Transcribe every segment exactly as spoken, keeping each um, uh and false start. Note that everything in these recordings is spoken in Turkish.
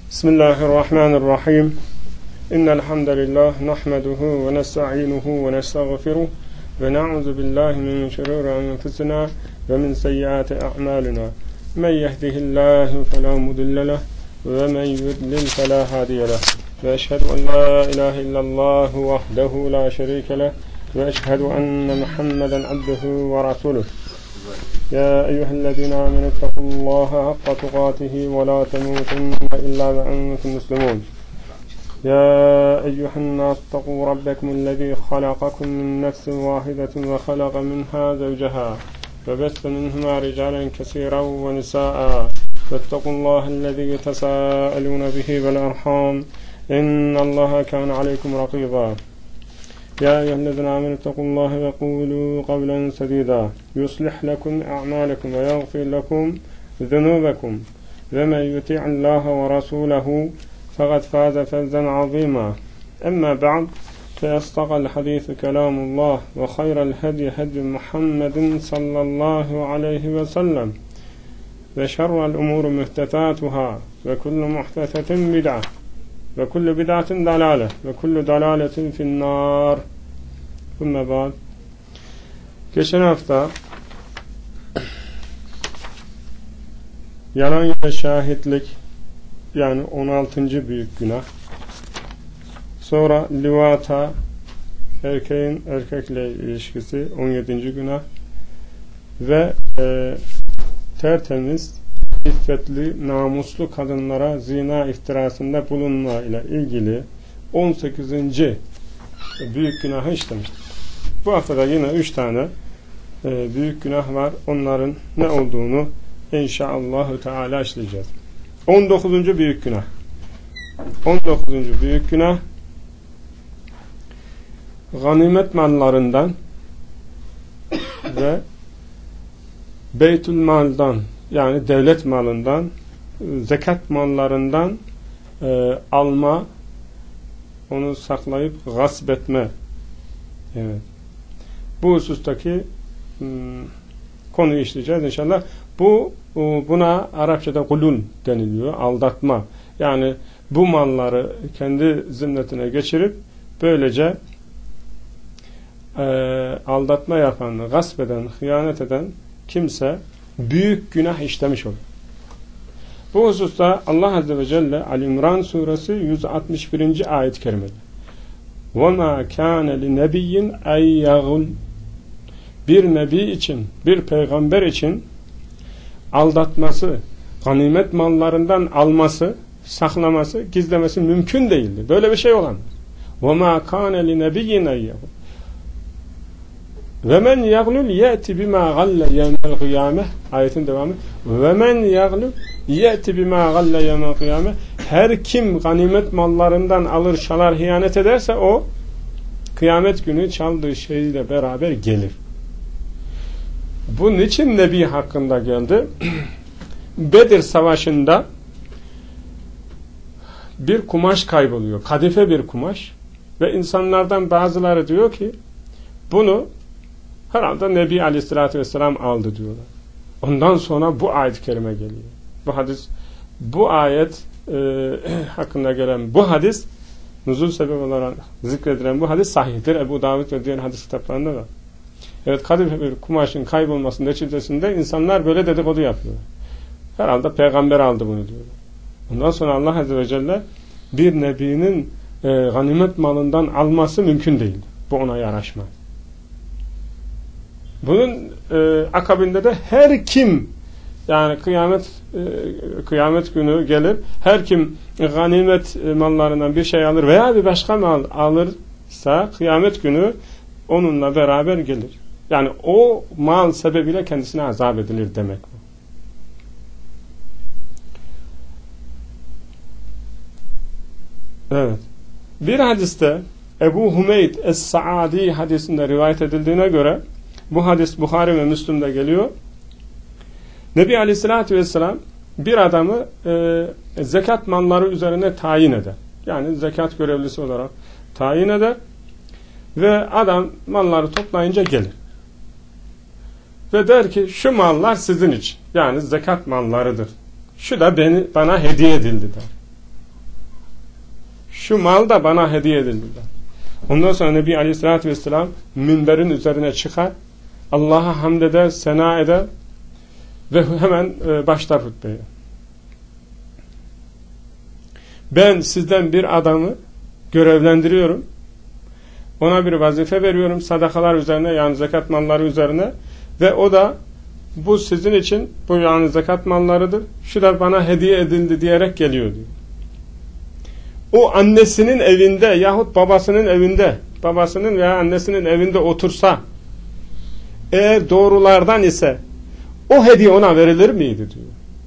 Bismillahirrahmanirrahim. İnnel hamdelellahi nahmeduhu ve nestainuhu ve nestağfiruh ve na'udzu billahi min şururi enfusina ve min seyyiati a'malina. Men yehdihillahu fela mudille leh ve men yudlil fela hadiye leh. Ve eşhedü en la ilahe illallah vahdehu la şerike leh ve eşhedü enne Muhammeden abduhu ve resuluh. يا أيها الذين آمنوا اتقوا الله حق تقاته ولا تموتن إلا وأنتم مسلمون يا أيها الناس اتقوا ربكم الذي خلقكم من نفس واحدة وخلق منها زوجها وبث منهما رجالا كثيرا ونساء واتقوا الله الذي تساءلون به والأرحام إن الله كان عليكم رقيبا يا أيها الذين آمنوا اتقوا الله وقولوا قولا سديدا يصلح لكم أعمالكم ويغفر لكم ذنوبكم ومن يطع الله ورسوله فقد فاز فوزا عظيما أما بعد فأصدق الحديث كلام الله وخير الهدي هدي محمد صلى الله عليه وسلم وشر الأمور محدثاتها وكل محدثة بدعة ve kullu bid'atin dalale ve kullu dalaletin finnâr. Bununla ba'd. Geçen hafta yalan yere şahitlik, yani on altıncı büyük günah. Sonra livata, erkeğin erkekle ilişkisi, on yedinci günah. Ve e, tertemiz, iffetli, namuslu kadınlara zina iftirasında bulunma ile ilgili on sekizinci büyük günahı işlemiştik. Bu haftada yine üç tane e, büyük günah var. Onların ne olduğunu inşallahü teala işleyeceğiz. on dokuzuncu büyük günah. on dokuzuncu büyük günah ganimet mallarından ve beytül maldan, yani devlet malından, zekat mallarından e, alma, onu saklayıp gasp etme. Evet. Bu husustaki m, konuyu işleyeceğiz inşallah. Bu buna Arapçada gulul deniliyor, aldatma. Yani bu malları kendi zimmetine geçirip böylece e, aldatma yapan, gasp eden, hıyanet eden kimse büyük günah işlemiş olur. Bu hususta Allah Azze ve Celle Ali-İmran suresi yüz altmış birinci ayet-i kerimede وَمَا كَانَ لِنَبِيٍّ اَنْ يَغُلْ bir nebi için, bir peygamber için aldatması, ganimet mallarından alması, saklaması, gizlemesi mümkün değildi. Böyle bir şey olamaz. وَمَا كَانَ لِنَبِيٍّ اَنْ يَغُلْ ve men yaglul yati bima galle yevmel kıyame. Ayetin devamı. Ve men yaglul yati bima galle yevmel kıyame. Her kim ganimet mallarından alır, çalar, hıyanet ederse o kıyamet günü çaldığı şeyle beraber gelir. Bu niçin Nebi hakkında geldi? Bedir Savaşı'nda bir kumaş kayboluyor. Kadife bir kumaş. Ve insanlardan bazıları diyor ki bunu herhalde Nebi Aleyhisselatü Vesselam aldı diyorlar. Ondan sonra bu ayet-i kerime geliyor. Bu hadis, bu ayet e, hakkında gelen bu hadis, nuzul sebebi olarak zikredilen bu hadis sahihtir. Ebu Davud ve diğer hadis kitaplarında da. Evet, kadife bir kumaşın kaybolmasının neticesinde insanlar böyle dedikodu yapıyorlar. Herhalde peygamber aldı bunu diyorlar. Ondan sonra Allah Azze ve Celle bir nebinin e, ganimet malından alması mümkün değil. Bu ona yaraşmaz. Bunun e, akabinde de her kim, yani kıyamet e, kıyamet günü gelir, her kim ganimet mallarından bir şey alır veya bir başka mal alırsa kıyamet günü onunla beraber gelir. Yani o mal sebebiyle kendisine azap edilir demek bu. Evet. Bir hadiste Ebu Hümeyd Es-Saadi hadisinde rivayet edildiğine göre, bu hadis Buhari ve Müslim'de geliyor. Nebi Aleyhisselatü Vesselam bir adamı e, zekat malları üzerine tayin eder. Yani zekat görevlisi olarak tayin eder. Ve adam malları toplayınca gelir. Ve der ki şu mallar sizin için. Yani zekat mallarıdır. Şu da beni, bana hediye edildi der. şu mal da bana hediye edildi. Ondan sonra Nebi Aleyhisselatü Vesselam minberin üzerine çıkar, Allah'a hamd eder, sena eder ve hemen başlar hutbeye. Ben sizden bir adamı görevlendiriyorum. Ona bir vazife veriyorum sadakalar üzerine, yani zekat malları üzerine, ve o da bu sizin için, bu yani zekat mallarıdır, şu da bana hediye edildi diyerek geliyor diyor. O annesinin evinde yahut babasının evinde, babasının veya annesinin evinde otursa, eğer doğrulardan ise o hediye ona verilir miydi diyor.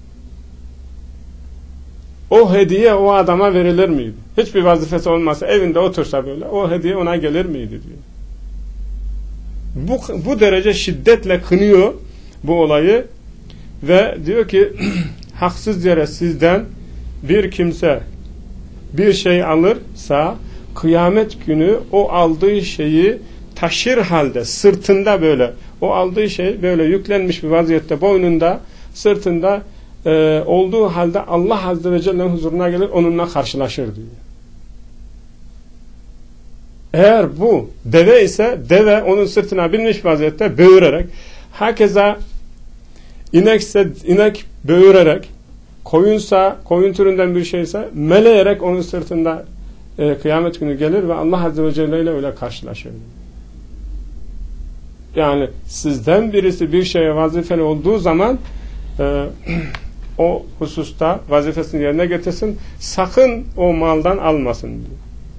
O hediye o adama verilir miydi? Hiçbir vazifesi olmasa, evinde otursa böyle, o hediye ona gelir miydi diyor. Bu, bu derece şiddetle kınıyor bu olayı ve diyor ki haksız yere sizden bir kimse bir şey alırsa kıyamet günü o aldığı şeyi taşır halde sırtında, böyle o aldığı şey böyle yüklenmiş bir vaziyette boynunda, sırtında e, olduğu halde Allah Azze ve Celle'nin huzuruna gelir, onunla karşılaşır diyor. Eğer bu deve ise deve onun sırtına binmiş vaziyette böğürerek, hakeza inekse inek böğürerek, koyunsa koyun türünden bir şeyse meleyerek onun sırtında e, kıyamet günü gelir ve Allah Azze ve Celle ile öyle karşılaşır. Yani sizden birisi bir şeye vazifeli olduğu zaman e, o hususta vazifesini yerine getirsin, sakın o maldan almasın diyor.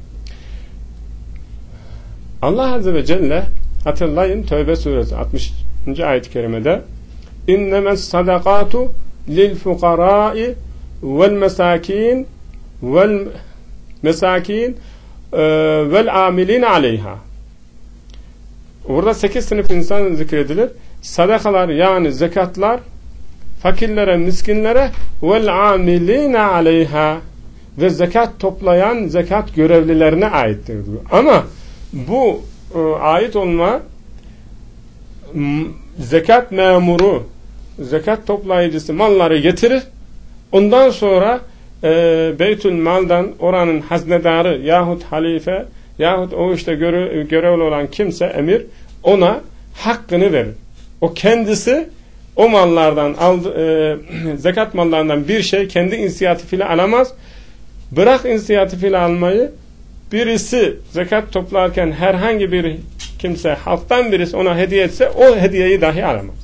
Allah Azze ve Celle, hatırlayın, Tevbe suresi altmışıncı ayet-i kerimede innemes sadakatu lil fukarai vel mesakin vel mesakin vel amilin aleyha. Burada sekiz sınıf insan zikredilir. Sadakalar, yani zekatlar, fakirlere, miskinlere, vel amilin aleyha, ve zekat toplayan zekat görevlilerine aittir diyor. Ama bu e, ait olma m, zekat memuru, zekat toplayıcısı malları getirir. Ondan sonra e, Beytül Mal'dan oranın haznedarı yahut halife yahut o işte görev, görevli olan kimse, emir, ona hakkını verir. O kendisi o mallardan aldı, e, zekat mallarından bir şey kendi inisiyatifiyle alamaz. Bırak inisiyatifiyle almayı, birisi zekat toplarken herhangi bir kimse, halktan birisi ona hediye etse o hediyeyi dahi alamaz.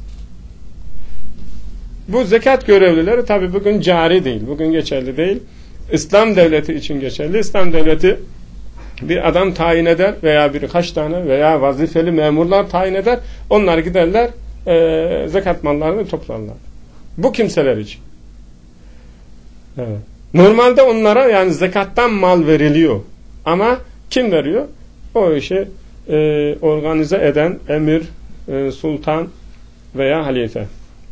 Bu zekat görevlileri tabi bugün cari değil, bugün geçerli değil. İslam devleti için geçerli. İslam devleti bir adam tayin eder veya birkaç tane veya vazifeli memurlar tayin eder. Onlar giderler e, zekat mallarını toplarlar. Bu kimseler için. Evet. Normalde onlara yani zekattan mal veriliyor. Ama kim veriyor? O işi e, organize eden emir, e, sultan veya halife.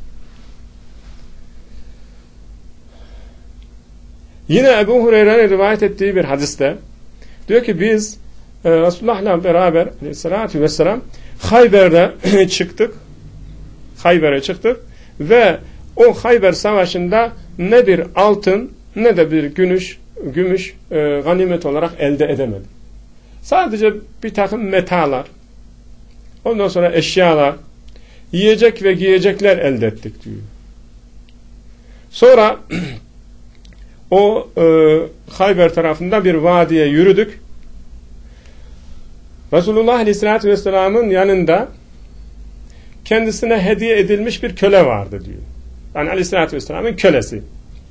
Yine Ebu Hureyre'nin rivayet ettiği bir hadiste diyor ki biz e, Resulullah'la beraber aleyhissalatü vesselam Hayber'de çıktık. Hayber'e çıktık ve o Hayber savaşında ne bir altın ne de bir gümüş, gümüş e, ganimet olarak elde edemedik. Sadece bir takım metalar, ondan sonra eşyalar, yiyecek ve giyecekler elde ettik diyor. Sonra o e, Hayber tarafında bir vadiye yürüdük. Resulullah Aleyhisselatü Vesselam'ın yanında kendisine hediye edilmiş bir köle vardı diyor. Yani Aleyhisselatü Vesselam'ın kölesi.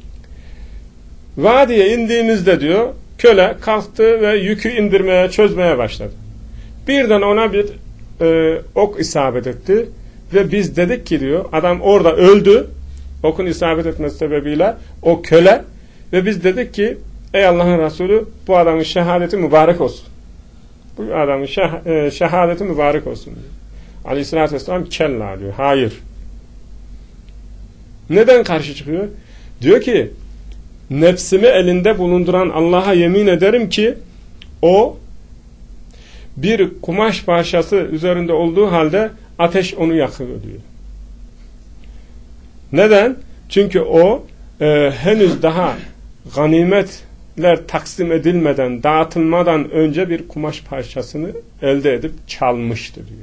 Vadiye indiğimizde diyor, köle kalktı ve yükü indirmeye, çözmeye başladı. Birden ona bir e, ok isabet etti ve biz dedik ki diyor, adam orada öldü, okun isabet etmesi sebebiyle o köle, ve biz dedik ki ey Allah'ın Resulü, bu adamın şehadeti mübarek olsun. Bu adamın şeh, e, şehadeti mübarek olsun diyor. Aleyhisselatü Vesselam kella diyor. Hayır. Neden karşı çıkıyor? Diyor ki nefsimi elinde bulunduran Allah'a yemin ederim ki o bir kumaş parçası üzerinde olduğu halde ateş onu yakıyor diyor. Neden? Çünkü o e, henüz daha ganimet ganimetler taksim edilmeden, dağıtılmadan önce bir kumaş parçasını elde edip çalmıştı diyor.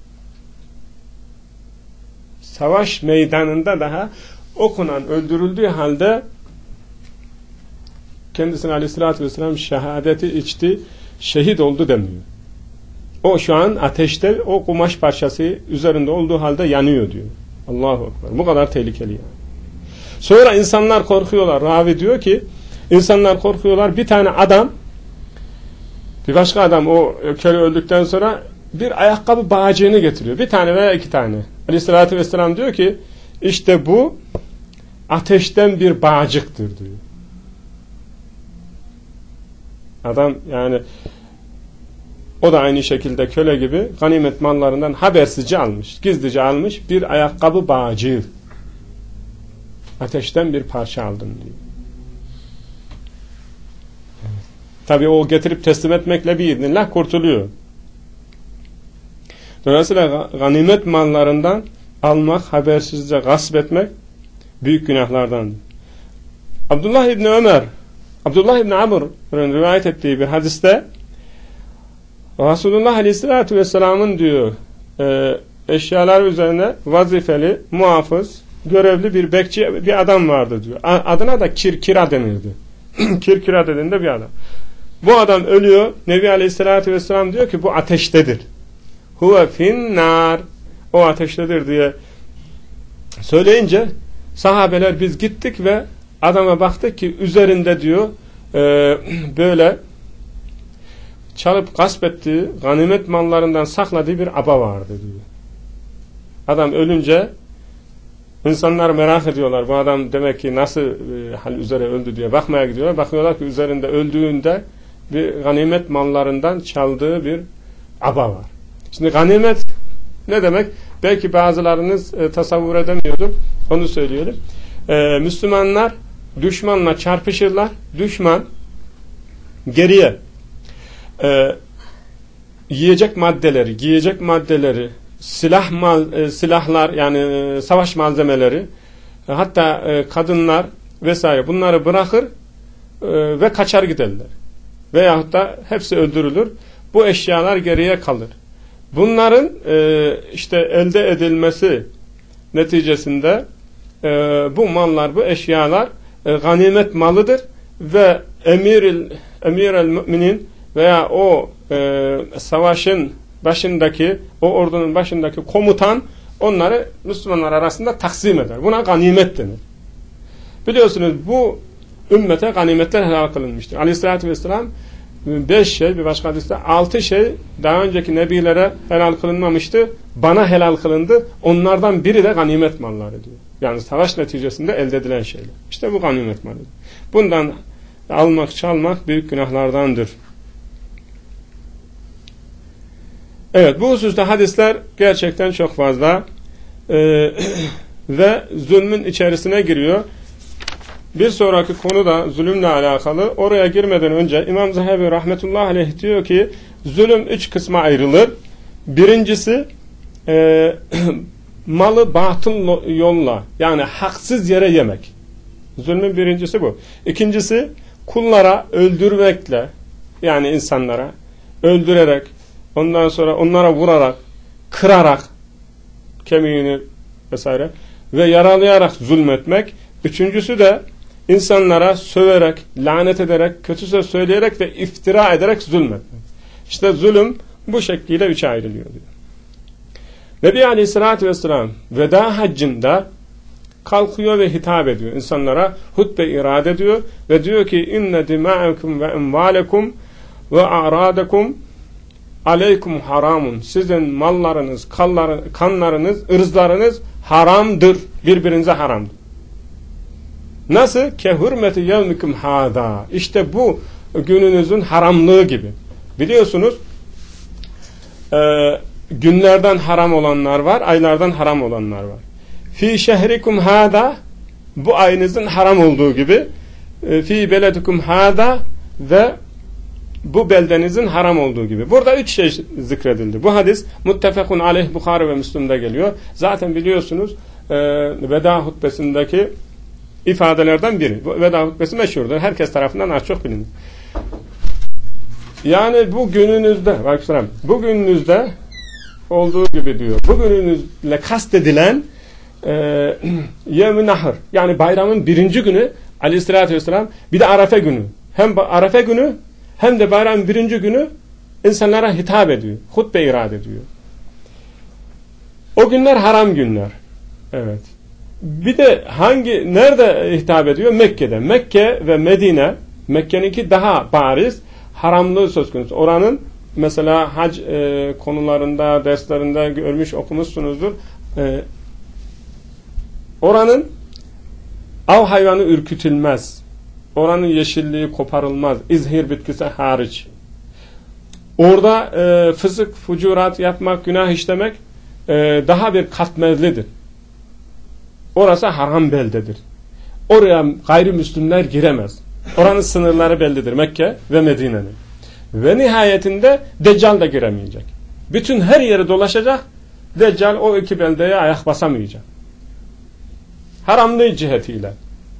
Savaş meydanında daha okunan, öldürüldüğü halde kendisine aleyhissalatü vesselam şehadeti içti, şehit oldu demiyor. O şu an ateşte, o kumaş parçası üzerinde olduğu halde yanıyor diyor. Allahu Ekber. Bu kadar tehlikeli yani. Sonra insanlar korkuyorlar. Ravi diyor ki insanlar korkuyorlar. Bir tane adam, bir başka adam o köle öldükten sonra bir ayakkabı bağcığını getiriyor. Bir tane veya iki tane. Aleyhissalatü vesselam diyor ki işte bu ateşten bir bağcıktır diyor. Adam yani o da aynı şekilde köle gibi ganimet mallarından habersizce almış, gizlice almış bir ayakkabı bağcığı. Ateşten bir parça aldım diyor. Tabi o getirip teslim etmekle biiznillah kurtuluyor. Dolayısıyla ganimet mallarından almak, habersizce gasp etmek büyük günahlardandır. Abdullah İbni Ömer, Abdullah İbni Amr'ın rivayet ettiği bir hadiste Resulullah Aleyhisselatü Vesselam'ın diyor e, eşyalar üzerine vazifeli, muhafız, görevli bir bekçi bir adam vardı diyor. Adına da Kirkira denirdi. Kirkira dediğinde bir adam. Bu adam ölüyor. Nebi Aleyhisselatü Vesselam diyor ki bu ateştedir. Huve finnar. O ateştedir diye söyleyince sahabeler biz gittik ve adama baktık ki üzerinde diyor e, böyle çalıp gasp ettiği ganimet mallarından sakladığı bir aba vardı diyor. Adam ölünce insanlar merak ediyorlar. Bu adam demek ki nasıl e, hal üzere öldü diye bakmaya gidiyorlar. Bakıyorlar ki üzerinde öldüğünde bir ganimet mallarından çaldığı bir aba var. Şimdi ganimet ne demek? Belki bazılarınız e, tasavvur edemiyordur. Onu söyleyelim. E, Müslümanlar düşmanla çarpışırlar. Düşman geriye e, yiyecek maddeleri, giyecek maddeleri, silah mal, e, silahlar yani e, savaş malzemeleri, e, hatta e, kadınlar vesaire bunları bırakır e, ve kaçar giderler. Veyahut da hepsi öldürülür. Bu eşyalar geriye kalır. Bunların e, işte elde edilmesi neticesinde e, bu mallar, bu eşyalar e, ganimet malıdır ve emiril emirel müminin veya o e, savaşın başındaki, o ordunun başındaki komutan onları Müslümanlar arasında taksim eder. Buna ganimet denir. Biliyorsunuz bu ümmete ganimetler helal kılınmıştır. Aleyhissalatü vesselam beş şey, bir başka hadiste altı şey daha önceki nebilere helal kılınmamıştı. Bana helal kılındı. Onlardan biri de ganimet malları diyor. Yani savaş neticesinde elde edilen şeyler. İşte bu ganimet malı. Bundan almak, çalmak büyük günahlardandır. Evet, bu hususta hadisler gerçekten çok fazla ee, ve zulmün içerisine giriyor. Bir sonraki konu da zulümle alakalı. Oraya girmeden önce İmam Zehebi rahmetullahi aleyh diyor ki zulüm üç kısma ayrılır. Birincisi e, malı batıl yolla yani haksız yere yemek. Zulmün birincisi bu. İkincisi kullara öldürmekle yani insanlara öldürerek ondan sonra onlara vurarak kırarak kemiğini vesaire ve yaralayarak zulmetmek. Üçüncüsü de insanlara söverek, lanet ederek, kötü söz söyleyerek ve iftira ederek zulmetmek. İşte zulüm bu şekliyle üçe ayrılıyor diyor. Nebi Aleyhisselatü Vesselam veda haccında kalkıyor ve hitap ediyor. İnsanlara hutbe irade ediyor ve diyor ki inne dima'akum ve envalekum ve a'radakum aleykum haramun. Sizin mallarınız, kanlarınız, ırzlarınız haramdır. Birbirinize haramdır. Nasıl? Ke hürmeti yevmikum hâdâ. İşte bu gününüzün haramlığı gibi. Biliyorsunuz e, günlerden haram olanlar var, aylardan haram olanlar var. Fi şehrikum hâdâ bu ayınızın haram olduğu gibi e, fi beledikum hâdâ ve bu beldenizin haram olduğu gibi. Burada üç şey zikredildi. Bu hadis muttefekun aleyh Bukhari ve Müslim'de geliyor. Zaten biliyorsunuz e, veda hutbesindeki ifadelerden biri. Bu veda hutbesi meşhurdur. Herkes tarafından az çok bilinir. Yani bu gününüzde, bu gününüzde olduğu gibi diyor. Bu gününüzle kastedilen e, Yevm-i Nahr, yani bayramın birinci günü Aleyhisselatü Vesselam, bir de Arafe günü. Hem Arafe günü hem de bayramın birinci günü insanlara hitap ediyor. Hutbe irad ediyor. O günler haram günler. Evet. Bir de hangi, nerede hitap ediyor? Mekke'de. Mekke ve Medine, Mekke'ninki daha bariz haramlığı söz konusu. Oranın mesela hac e, konularında, derslerinde görmüş, okumuşsunuzdur. E, oranın av hayvanı ürkütülmez. Oranın yeşilliği koparılmaz. İzhir bitkisi hariç. Orada e, fısık, fucurat yapmak, günah işlemek e, daha bir katmerlidir. Orası haram beldedir. Oraya gayrimüslimler giremez. Oranın sınırları bellidir, Mekke ve Medine'nin. Ve nihayetinde Deccal da giremeyecek. Bütün her yeri dolaşacak. Deccal o iki beldeye ayak basamayacak. Haramlığı cihetiyle.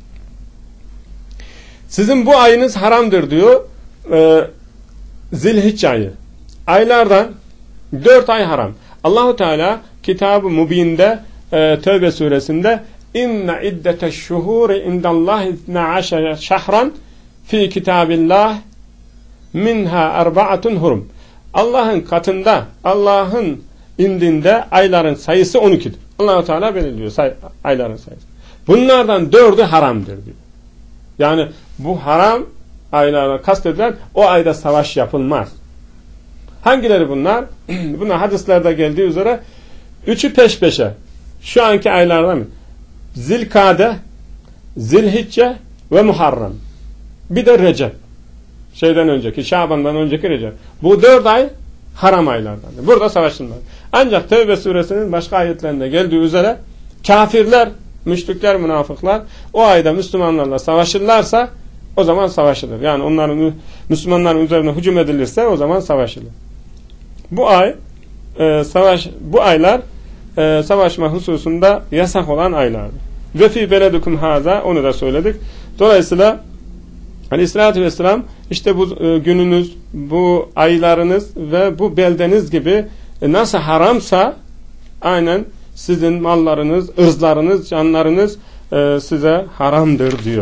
Sizin bu ayınız haramdır diyor. E, Zilhicce ayı. Aylardan dört ay haram. Allahu Teala Kitab-ı Mubin'de e, Tevbe suresinde inne iddeteşşuhuri indallahi itna aşere şahran fi kitabillah minha erbaatun hurum. Allah'ın katında, Allah'ın indinde ayların sayısı on ikidir. Allah-u Teala belirliyor say, ayların sayısı. Bunlardan dördü haramdır diyor. Yani bu haram aylarına kastedilen o ayda savaş yapılmaz. Hangileri bunlar? Bunlar hadislerde geldiği üzere üçü peş peşe. Şu anki aylarda mı? Zilkade, Zilhicce ve Muharrem. Bir de Recep. Şeyden önceki, Şaban'dan önceki Recep. Bu dört ay haram aylardan. Burada savaşılmaz. Ancak Tevbe suresinin başka ayetlerinde geldiği üzere kafirler, müşrikler, münafıklar o ayda Müslümanlarla savaşırlarsa o zaman savaşılır. Yani onların, Müslümanların üzerine hücum edilirse o zaman savaşılır. Bu ay e, savaş bu aylar e, savaşma hususunda yasak olan aylardır. Ve fi beledukum haza, onu da söyledik. Dolayısıyla Aleyhisselatü Vesselam işte bu e, gününüz, bu aylarınız ve bu beldeniz gibi e, nasıl haramsa aynen sizin mallarınız, ırzlarınız, canlarınız e, size haramdır diyor.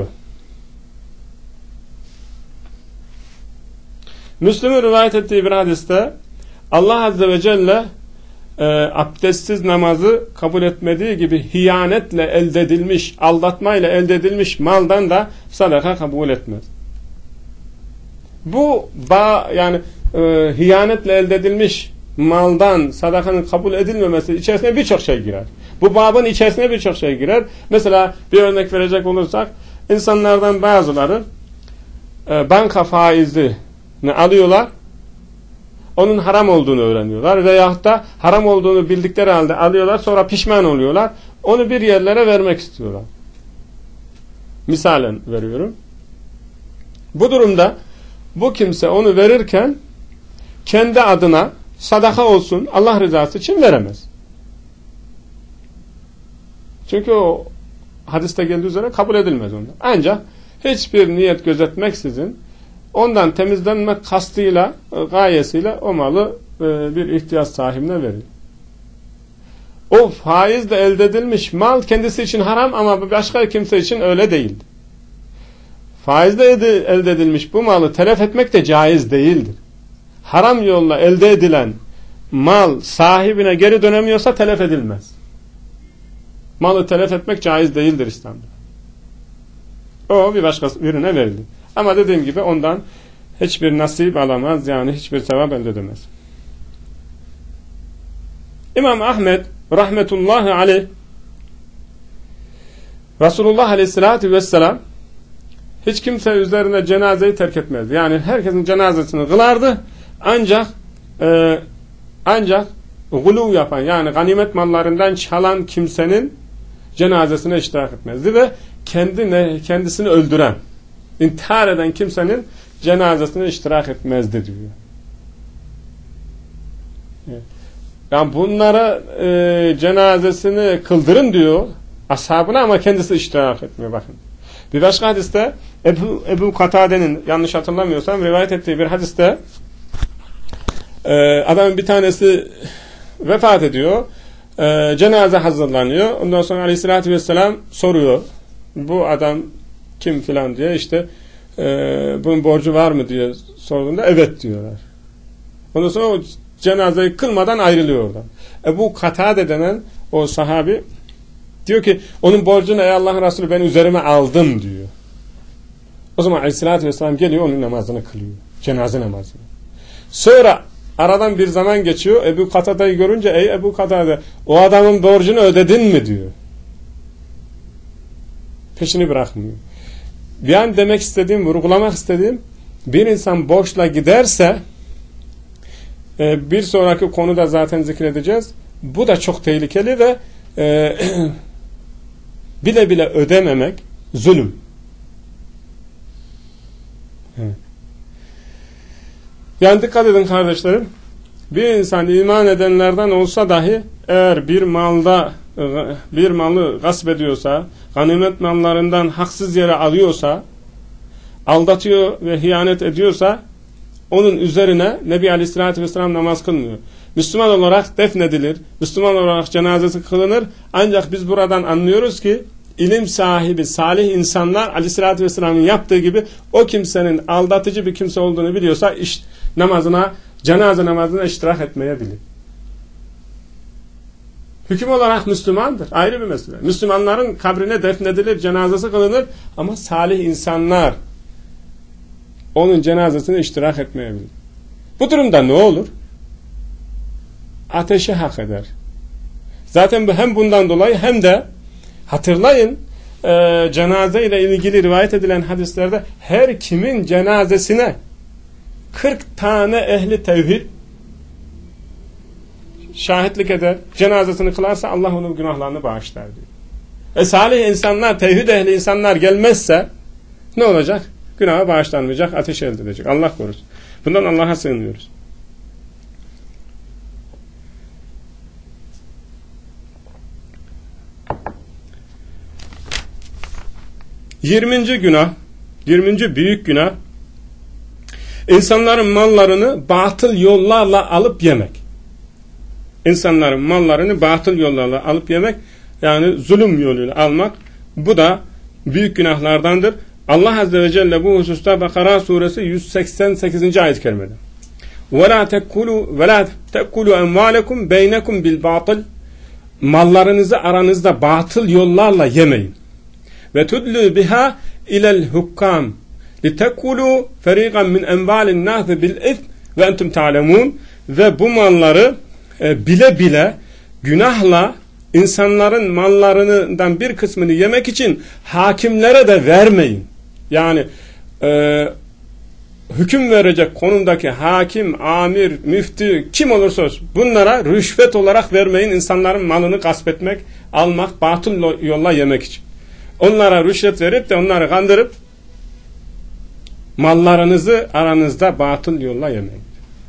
Müslüm'ün rivayet ettiği bir hadiste Allah Azze ve Celle e, abdestsiz namazı kabul etmediği gibi hiyanetle elde edilmiş, aldatmayla elde edilmiş maldan da sadaka kabul etmez. Bu ba, yani e, hiyanetle elde edilmiş maldan sadakanın kabul edilmemesi içerisine birçok şey girer. Bu babın içerisine birçok şey girer. Mesela bir örnek verecek olursak, insanlardan bazıları e, banka faizini alıyorlar, onun haram olduğunu öğreniyorlar veyahut da haram olduğunu bildikleri halde alıyorlar, sonra pişman oluyorlar, onu bir yerlere vermek istiyorlar. Misalen veriyorum. Bu durumda bu kimse onu verirken kendi adına sadaka olsun, Allah rızası için veremez. Çünkü o hadiste geldiği üzere kabul edilmez ondan. Ancak hiçbir niyet gözetmeksizin ondan temizlenmek kastıyla, gayesiyle o malı e, bir ihtiyaç sahibine verir. O faizle elde edilmiş mal kendisi için haram ama başka kimse için öyle değildir. Faizle elde edilmiş bu malı telef etmek de caiz değildir. Haram yolla elde edilen mal sahibine geri dönemiyorsa telef edilmez. Malı telef etmek caiz değildir İslam'da. O bir başka birine verildi. Ama dediğim gibi ondan hiçbir nasip alamaz, yani hiçbir sevap elde edemez. İmam Ahmed rahmetullahi aleyh, Resulullah aleyhissalatü vesselam hiç kimse üzerine cenazeyi terk etmezdi. Yani herkesin cenazesini kılardı, ancak e, ancak gulu yapan, yani ganimet mallarından çalan kimsenin cenazesine iştirak etmezdi ve kendine, kendisini öldüren, intihar eden kimsenin cenazesine iştirak etmezdi diyor. Yani bunlara e, cenazesini kıldırın diyor ashabına ama kendisi iştirak etmiyor, bakın. Bir başka hadiste Ebu, Ebu Katade'nin yanlış hatırlamıyorsam rivayet ettiği bir hadiste e, adamın bir tanesi vefat ediyor. E, cenaze hazırlanıyor. Ondan sonra Aleyhisselatü Vesselam soruyor. Bu adam kim filan diye, işte e, bunun borcu var mı diye sorduğunda evet diyorlar. Ondan sonra o cenazeyi kılmadan ayrılıyor oradan. Ebu Katade denen o sahabi diyor ki onun borcunu ey Allah'ın Resulü ben üzerime aldım diyor. O zaman Aleyhisselatü Vesselam geliyor, onun namazını kılıyor. Cenaze namazını. Sonra aradan bir zaman geçiyor. Ebu Katade'yi görünce ey Ebu Katade o adamın borcunu ödedin mi diyor. Peşini bırakmıyor. Yani demek istediğim, vurgulamak istediğim, bir insan borçla giderse e, bir sonraki konuda zaten zikredeceğiz. Bu da çok tehlikeli ve e, bile bile ödememek zulüm. Evet. Yani dikkat edin kardeşlerim. Bir insan iman edenlerden olsa dahi eğer bir malda bir malı gasp ediyorsa, ganimet mallarından haksız yere alıyorsa, aldatıyor ve hıyanet ediyorsa, onun üzerine Nebi Aleyhisselatü Vesselam namaz kılmıyor. Müslüman olarak defnedilir, Müslüman olarak cenazesi kılınır. Ancak biz buradan anlıyoruz ki ilim sahibi, salih insanlar Aleyhisselatü Vesselam'ın yaptığı gibi o kimsenin aldatıcı bir kimse olduğunu biliyorsa iş, namazına, cenaze namazına iştirak etmeyebilir. Hüküm olarak Müslümandır. Ayrı bir mesele. Müslümanların kabrine defnedilir, cenazesi kılınır ama salih insanlar onun cenazesine iştirak etmeyebilir. Bu durumda ne olur? Ateşi hak eder. Zaten hem bundan dolayı hem de hatırlayın e, cenaze ile ilgili rivayet edilen hadislerde her kimin cenazesine kırk tane ehli tevhid şahitlik eder, cenazesini kılarsa Allah onun günahlarını bağışlar diyor. E salih insanlar, tevhid ehli insanlar gelmezse ne olacak? Günahı bağışlanmayacak, ateş elde edecek. Allah korusun. Bundan Allah'a sığınıyoruz. Yirminci günah, yirminci büyük günah, insanların mallarını batıl yollarla alıp yemek. İnsanların mallarını batıl yollarla alıp yemek, yani zulüm yoluyla almak, bu da büyük günahlardandır. Allah Azze ve Celle bu hususta Bakara suresi yüz seksen sekizinci ayet-i kerimede وَلَا تَكُّلُوا وَلَا تَكُّلُوا اَمْوَالَكُمْ بَيْنَكُمْ بِالْبَاطِلِ mallarınızı aranızda batıl yollarla yemeyin. Ve tudlu biha ilel hukkam litekulu feriqan min envalin nas bil ism ve entum ta'lemun ve bu malları e, bile bile günahla insanların mallarından bir kısmını yemek için hakimlere de vermeyin. Yani e, hüküm verecek konumdaki hakim, amir, müftü kim olursa olsun bunlara rüşvet olarak vermeyin. İnsanların malını gasp etmek, almak, batıl yolla yemek için. Onlara rüşvet verip de onları kandırıp mallarınızı aranızda batıl yolla yemeyin.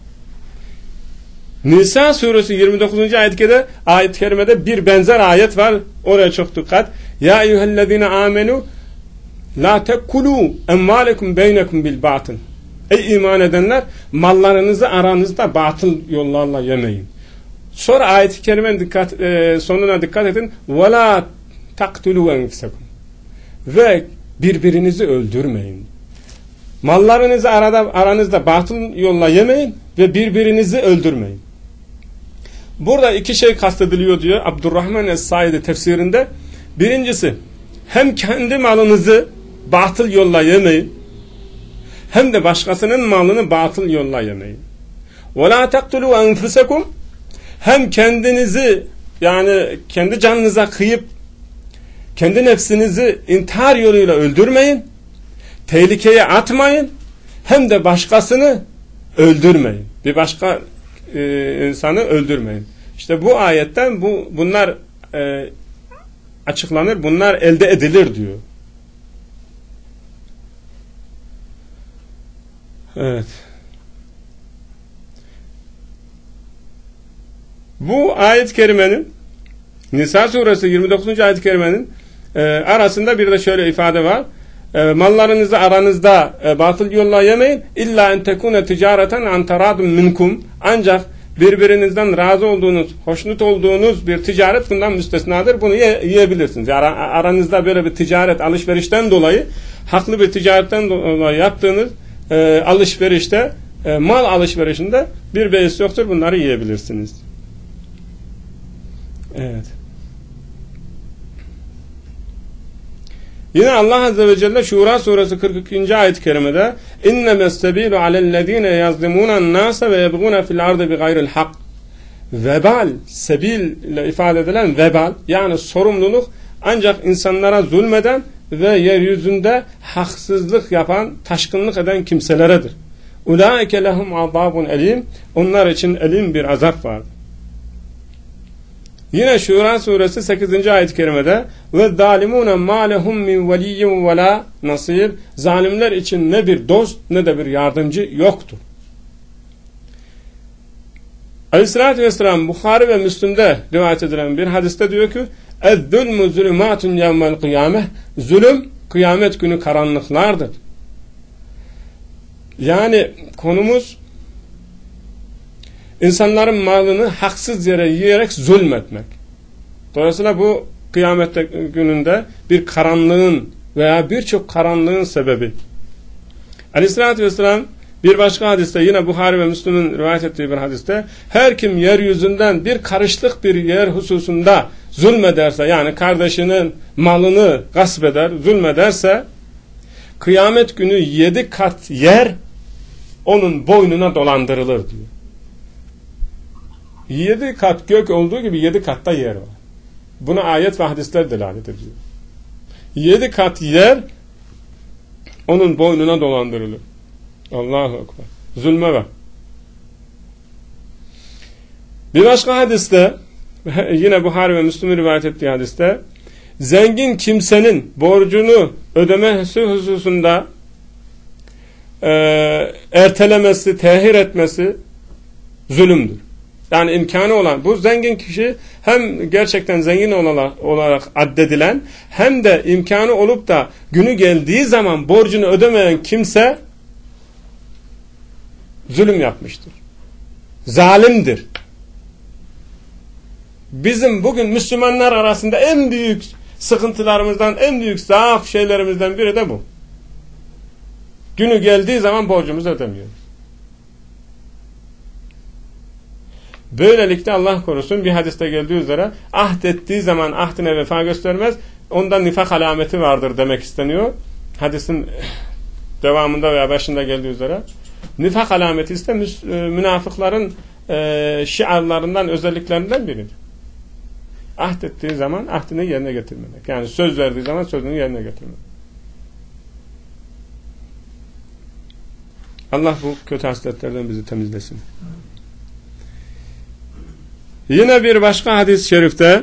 Nisa suresi yirmi dokuzuncu ayet-i ayet kerimede bir benzer ayet var. Oraya çok dikkat. Ya eyyühellezine amenu la tekulu emmalekum beynekum bil batıl. Ey iman edenler, mallarınızı aranızda batıl yollarla yemeyin. Sonra ayet-i kerimenin dikkat, e, sonuna dikkat edin. Ve la taktulu enfusekum. Ve birbirinizi öldürmeyin. Mallarınızı arada, aranızda batıl yolla yemeyin ve birbirinizi öldürmeyin. Burada iki şey kastediliyor diyor Abdurrahman Es-Saidi tefsirinde. Birincisi, hem kendi malınızı batıl yolla yemeyin, hem de başkasının malını batıl yolla yemeyin. وَلَا تَقْتُلُوا أَنْفُسَكُمْ hem kendinizi, yani kendi canınıza kıyıp kendi nefsinizi intihar yoluyla öldürmeyin, tehlikeye atmayın, hem de başkasını öldürmeyin. Bir başka e, insanı öldürmeyin. İşte bu ayetten bu bunlar e, açıklanır, bunlar elde edilir diyor. Evet. Bu ayet-i kerimenin Nisa suresi yirmi dokuzuncu ayet-i kerimenin e, arasında bir de şöyle ifade var. e, mallarınızı aranızda e, batıl yolla yemeyin. İlla en tekune ticareten an taradun minkum. Ancak birbirinizden razı olduğunuz, hoşnut olduğunuz bir ticaret bundan müstesnadır. Bunu ye, yiyebilirsiniz. Yani aranızda böyle bir ticaret, alışverişten dolayı, haklı bir ticaretten dolayı yaptığınız e, alışverişte, e, mal alışverişinde bir beis yoktur. Bunları yiyebilirsiniz. Evet. Yine Allah Azze ve Celle Şura suresi kırk ikinci ayet-i kerimede innemes sebilu alellezine yazlimunan nase ve yebguna fil ardı bi gayril hak. Vebal, sebil ile ifade edilen vebal, yani sorumluluk ancak insanlara zulmeden ve yeryüzünde haksızlık yapan, taşkınlık eden kimseleredir. Ulaike lehum azabun elim. Onlar için elim bir azap vardır. Yine Şura suresi sekizinci ayet-i kerimede ve zalimune ma lehum min veliyyin ve la nasir. Zalimler için ne bir dost ne de bir yardımcı yoktur. Aleyhissalatü vesselam Bukhari ve Müslim'de rivayet edilen bir hadiste diyor ki ez-zulmü zulümatun yevmel kıyameh. Zulüm kıyamet günü karanlıklardır. Yani konumuz İnsanların malını haksız yere yiyerek zulmetmek. Dolayısıyla bu kıyamet gününde bir karanlığın veya birçok karanlığın sebebi. Aleyhissalatü vesselam bir başka hadiste, yine Bukhari ve Müslim'in rivayet ettiği bir hadiste, her kim yeryüzünden bir karışlık bir yer hususunda zulmederse, yani kardeşinin malını gasp eder, zulmederse, kıyamet günü yedi kat yer onun boynuna dolandırılır diyor. Yedi kat gök olduğu gibi yedi katta yer var. Buna ayet ve hadisler delalet ediyor. Yedi kat yer onun boynuna dolandırılır. Allahu Ekber. Zulme bak. Bir başka hadiste, yine Buhari ve Müslim'in rivayet ettiği hadiste, zengin kimsenin borcunu ödemesi hususunda e, ertelemesi, tehir etmesi zulümdür. Yani imkanı olan, bu zengin kişi hem gerçekten zengin olarak, olarak addedilen, hem de imkanı olup da günü geldiği zaman borcunu ödemeyen kimse zulüm yapmıştır. Zalimdir. Bizim bugün Müslümanlar arasında en büyük sıkıntılarımızdan, en büyük zaaf şeylerimizden biri de bu. Günü geldiği zaman borcumuzu ödemiyoruz. Böylelikle Allah korusun, bir hadiste geldiği üzere ahd ettiği zaman ahdine vefa göstermez, ondan nifak alameti vardır demek isteniyor. Hadisin devamında veya başında geldiği üzere. Nifak alameti ise münafıkların e, şiarlarından, özelliklerinden biridir. Ahd ettiği zaman ahdini yerine getirmemek. Yani söz verdiği zaman sözünü yerine getirmemek. Allah bu kötü hasletlerden bizi temizlesin. Yine bir başka hadis-i şerifte,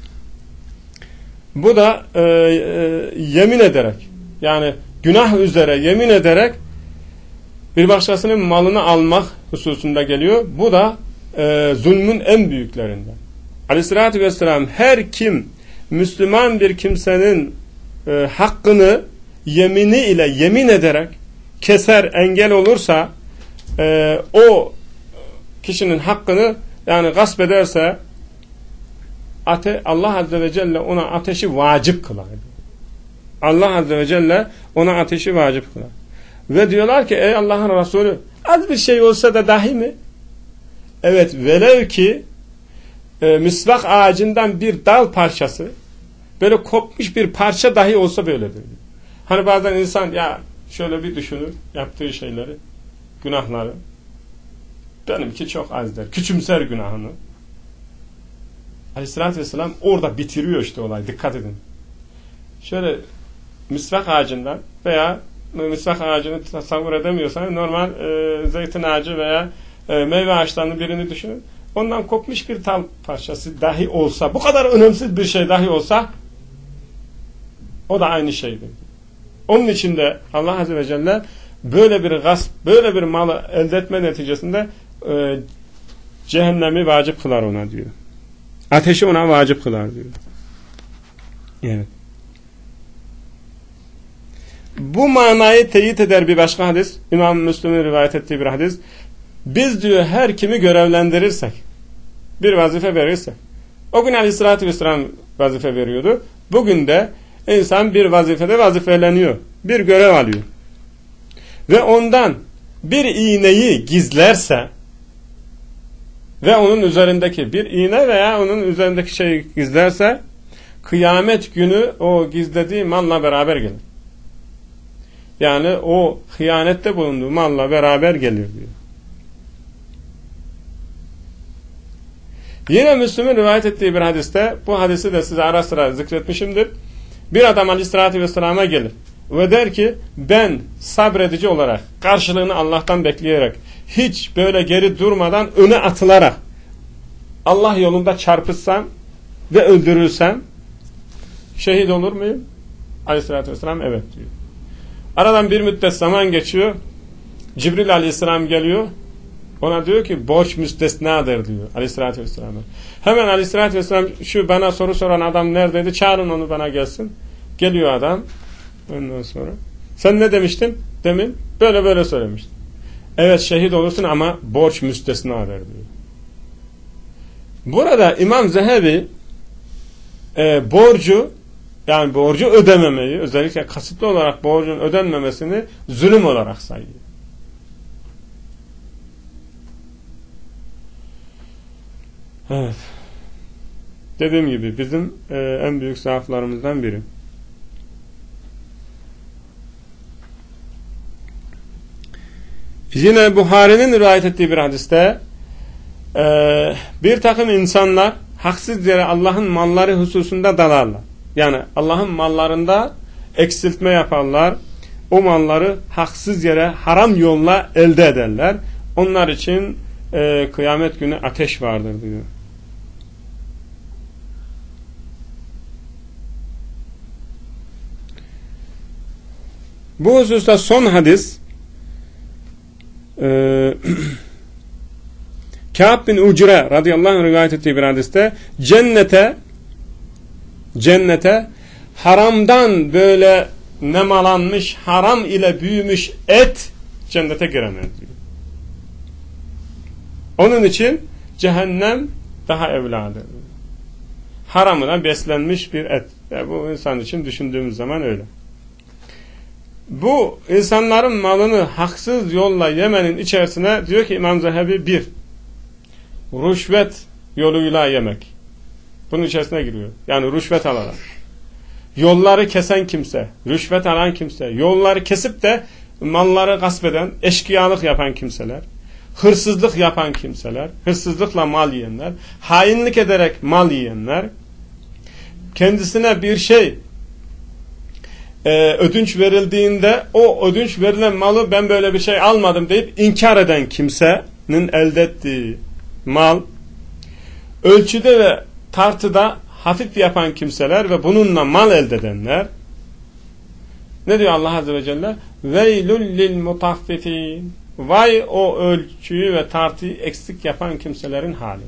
bu da e, e, yemin ederek, yani günah üzere yemin ederek bir başkasının malını almak hususunda geliyor. Bu da e, zulmün en büyüklerinden. Aleyhissalatü vesselam, her kim Müslüman bir kimsenin e, hakkını yemini ile yemin ederek keser, engel olursa, e, o kişinin hakkını yani gasp ederse, ate, Allah Azze ve Celle ona ateşi vacip kılar. Allah Azze ve Celle ona ateşi vacip kılar. Ve diyorlar ki ey Allah'ın Resulü, az bir şey olsa da dahi mi? Evet, velev ki e, misvak ağacından bir dal parçası, böyle kopmuş bir parça dahi olsa böyledir. Hani bazen insan ya şöyle bir düşünür yaptığı şeyleri, günahları, benimki çok az der, küçümser günahını. Aleyhissalatü vesselam orada bitiriyor işte olay, dikkat edin. Şöyle misvak ağacından veya misvak ağacını tasavvur edemiyorsanız normal e, zeytin ağacı veya e, meyve ağaçlarının birini düşünün. Ondan kopmuş bir tal parçası dahi olsa, bu kadar önemsiz bir şey dahi olsa, o da aynı şeydir. Onun için de Allah Azze ve Celle böyle bir gasp, böyle bir malı elde etme neticesinde e, cehennemi vacip kılar ona diyor. Ateşi ona vacip kılar diyor. Evet. bu manayı teyit eder bir başka hadis. İmam Müslim'in rivayet ettiği bir hadis. Biz diyor her kimi görevlendirirsek, bir vazife verirsek, o gün Aleyhisselatü Vesselam vazife veriyordu. Bugün de insan bir vazifede vazifeleniyor. Bir görev alıyor. Ve ondan bir iğneyi gizlerse ve onun üzerindeki bir iğne veya onun üzerindeki şeyi gizlerse, kıyamet günü o gizlediği malla beraber gelir. Yani o hıyanette bulunduğu malla beraber gelir diyor. Yine Müslüm'ün rivayet ettiği bir hadiste, bu hadisi de size ara sıra zikretmişimdir. Bir adam Aleyhisselatü Vesselam'a gelir ve der ki, ben sabredici olarak, karşılığını Allah'tan bekleyerek, hiç böyle geri durmadan öne atılarak Allah yolunda çarpışsam ve öldürülsem şehit olur muyum? Aleyhisselatü Vesselam evet diyor. Aradan bir müddet zaman geçiyor. Cibril Aleyhisselam geliyor. Ona diyor ki borç müstesnadır diyor Aleyhisselatü Vesselam'a. Hemen Aleyhisselatü Vesselam, şu bana soru soran adam neredeydi? Çağırın onu bana gelsin. Geliyor adam. Ondan sonra sen ne demiştin demin? Böyle böyle söylemiştin. Evet şehit olursun ama borç müstesnadır diyor. Burada İmam Zehebi e, borcu, yani borcu ödememeyi, özellikle kasıtlı olarak borcun ödenmemesini zulüm olarak sayıyor. Evet. Dediğim gibi bizim e, en büyük zaaflarımızdan biri. Yine Buhari'nin rivayet ettiği bir hadiste e, bir takım insanlar haksız yere Allah'ın malları hususunda dalarlar. Yani Allah'ın mallarında eksiltme yaparlar. O malları haksız yere haram yolla elde ederler. Onlar için e, kıyamet günü ateş vardır diyor. Bu hususta son hadis e, Kâb bin Ucre radıyallahu anh rivayet ettiği bir hadiste cennete cennete haramdan böyle nemalanmış, haram ile büyümüş et cennete giremez diyor. Onun için cehennem daha evladır. Haramına beslenmiş bir et. Yani bu insan için düşündüğümüz zaman öyle. Bu insanların malını haksız yolla yemenin içerisine diyor ki İmam Zehebi bir, rüşvet yoluyla yemek. Bunun içerisine giriyor. Yani rüşvet alarak. Yolları kesen kimse, rüşvet alan kimse, yolları kesip de malları gasp eden, eşkıyalık yapan kimseler, hırsızlık yapan kimseler, hırsızlıkla mal yiyenler, hainlik ederek mal yiyenler, kendisine bir şey e, ödünç verildiğinde o ödünç verilen malı ben böyle bir şey almadım deyip inkar eden kimsenin elde ettiği mal, ölçüde ve tartıda hafif yapan kimseler ve bununla mal elde edenler, ne diyor Allah Azze ve Celle? Veylül lil mutaffifin. Vay o ölçüyü ve tartıyı eksik yapan kimselerin haline.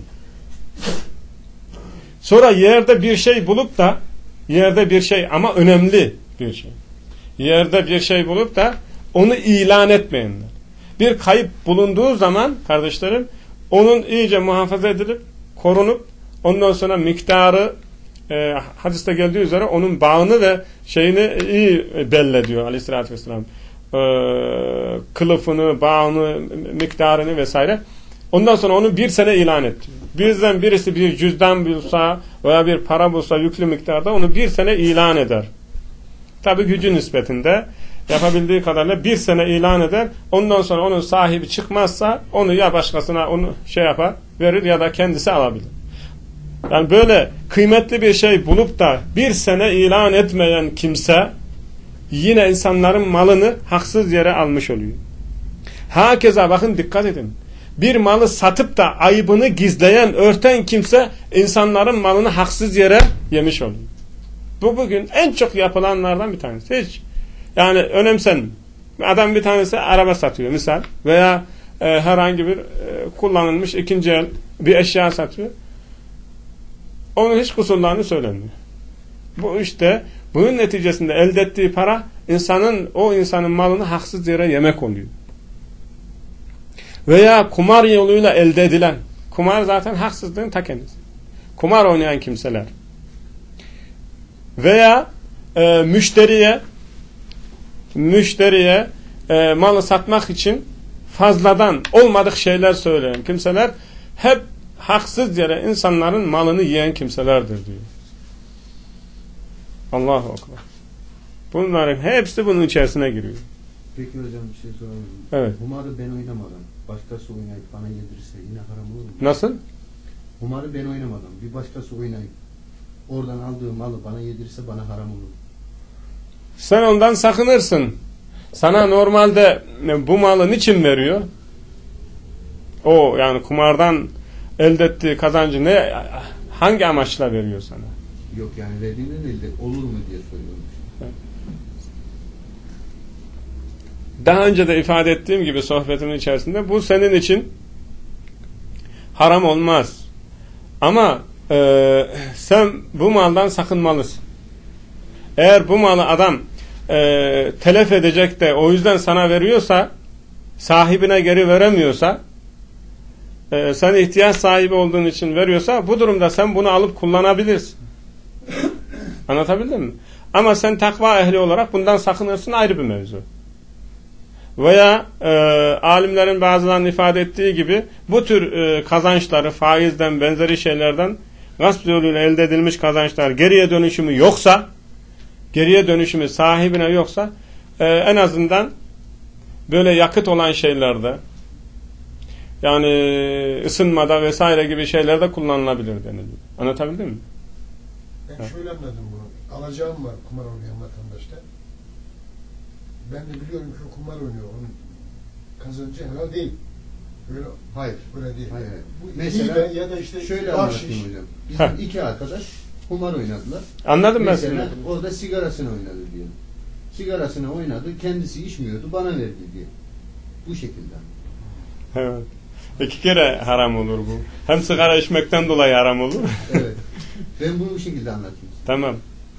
Sonra yerde bir şey bulup da, yerde bir şey ama önemli bir şey, yerde bir şey bulup da onu ilan etmeyenler. Bir kayıp bulunduğu zaman kardeşlerim, onun iyice muhafaza edilip korunup ondan sonra miktarı e, hadiste geldiği üzere onun bağını ve şeyini iyi bellediyor Aleyhisselatü Vesselam. E, kılıfını, bağını, miktarını vesaire. Ondan sonra onu bir sene ilan etti. Bizden birisi bir cüzdan bulsa veya bir para bulsa yüklü miktarda onu bir sene ilan eder. Tabi gücü nispetinde yapabildiği kadarıyla bir sene ilan eder. Ondan sonra onun sahibi çıkmazsa onu ya başkasına onu şey yapar, verir ya da kendisi alabilir. Yani böyle kıymetli bir şey bulup da bir sene ilan etmeyen kimse yine insanların malını haksız yere almış oluyor. Hakeza bakın dikkat edin. Bir malı satıp da ayıbını gizleyen, örten kimse insanların malını haksız yere yemiş oluyor. Bu bugün en çok yapılanlardan bir tanesi. Hiç yani önemsenmiyor. Adam bir tanesi araba satıyor misal veya e, herhangi bir e, kullanılmış ikinci el bir eşya satıyor. Onun hiç kusurlarını söylemiyor. Bu işte bunun neticesinde elde ettiği para insanın o insanın malını haksız yere yemek oluyor. Veya kumar yoluyla elde edilen, kumar zaten haksızlığın ta kendisi. Kumar oynayan kimseler veya e, müşteriye müşteriye e, malı satmak için fazladan olmadık şeyler söyleyen kimseler hep haksız yere insanların malını yiyen kimselerdir diyor. Allahu Ekber. Bunların hepsi bunun içerisine giriyor. Peki hocam bir şey sorayım. Evet. Humarı ben oynamadan başkası oynayıp bana yedirirse yine haram olur mu? Nasıl? Humarı ben oynamadan bir başkası oynayıp oradan aldığı malı bana yedirirse bana haram olur mu? Sen ondan sakınırsın. Sana normalde bu malı niçin veriyor? O yani kumardan elde ettiği kazancı ne, hangi amaçla veriyor sana? Yok yani verdiğinden değil de olur mu diye soruyorum. Daha önce de ifade ettiğim gibi sohbetimin içerisinde bu senin için haram olmaz. Ama e, sen bu maldan sakınmalısın. Eğer bu malı adam e, telef edecek de o yüzden sana veriyorsa, sahibine geri veremiyorsa, e, sen ihtiyaç sahibi olduğun için veriyorsa, bu durumda sen bunu alıp kullanabilirsin. Anlatabildim mi? Ama sen takva ehli olarak bundan sakınırsın, ayrı bir mevzu. Veya e, alimlerin bazılarının ifade ettiği gibi bu tür e, kazançları, faizden, benzeri şeylerden, gasp yoluyla elde edilmiş kazançlar geriye dönüşümü yoksa, geriye dönüşümü sahibine yoksa, e, en azından böyle yakıt olan şeylerde, yani ısınmada vesaire gibi şeylerde kullanılabilir deniliyor. Anlatabildim mi? Ben evet. Şöyle anladım bunu. Alacağım var kumar oynayan vatandaşta. Ben de biliyorum ki o kumar oynuyor. Onun kazancı helal değil. Öyle, hayır. Öyle değil. Hayır, hayır. Bu mesela ya da işte şöyle anlatayım hocam. Bizim Heh. iki arkadaş kumar oynadılar. Anladım ben mesela orada sigarasını oynadı diyelim. Sigarasını oynadı. Kendisi içmiyordu. Bana verdi diye. Bu şekilde. Evet. İki kere haram olur bu. Hem sigara içmekten dolayı haram olur. Evet. Ben bunu bu şekilde anlatayım. Tamam.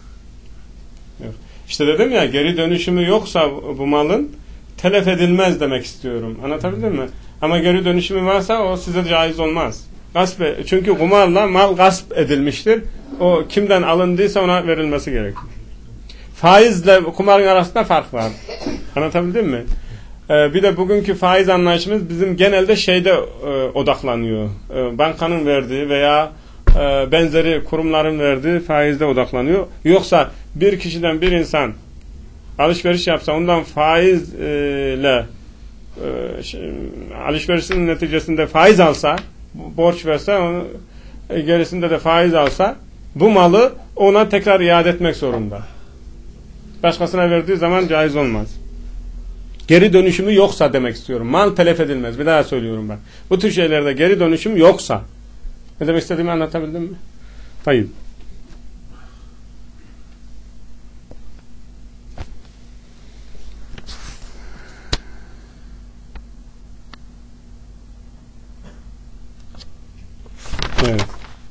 Yok. İşte dedim ya, geri dönüşümü yoksa bu malın telef edilmez demek istiyorum. Anlatabildim mi? Ama geri dönüşümü varsa o size caiz olmaz. Gasp, çünkü kumarla mal gasp edilmiştir. O kimden alındıysa ona verilmesi gerekir. Faizle kumarın arasında fark var. Anlatabildim mi? Ee, bir de bugünkü faiz anlayışımız bizim genelde şeyde e, odaklanıyor. E, bankanın verdiği veya e, benzeri kurumların verdiği faizde odaklanıyor. Yoksa bir kişiden bir insan alışveriş yapsa, ondan faizle e, şey, alışverişin neticesinde faiz alsa, borç verse, onu, e, gerisinde de faiz alsa, bu malı ona tekrar iade etmek zorunda. Başkasına verdiği zaman caiz olmaz. Geri dönüşümü yoksa demek istiyorum. Mal telef edilmez. Bir daha söylüyorum ben. Bu tür şeylerde geri dönüşüm yoksa. Ne demek istediğimi anlatabildim mi? Hayır. Evet.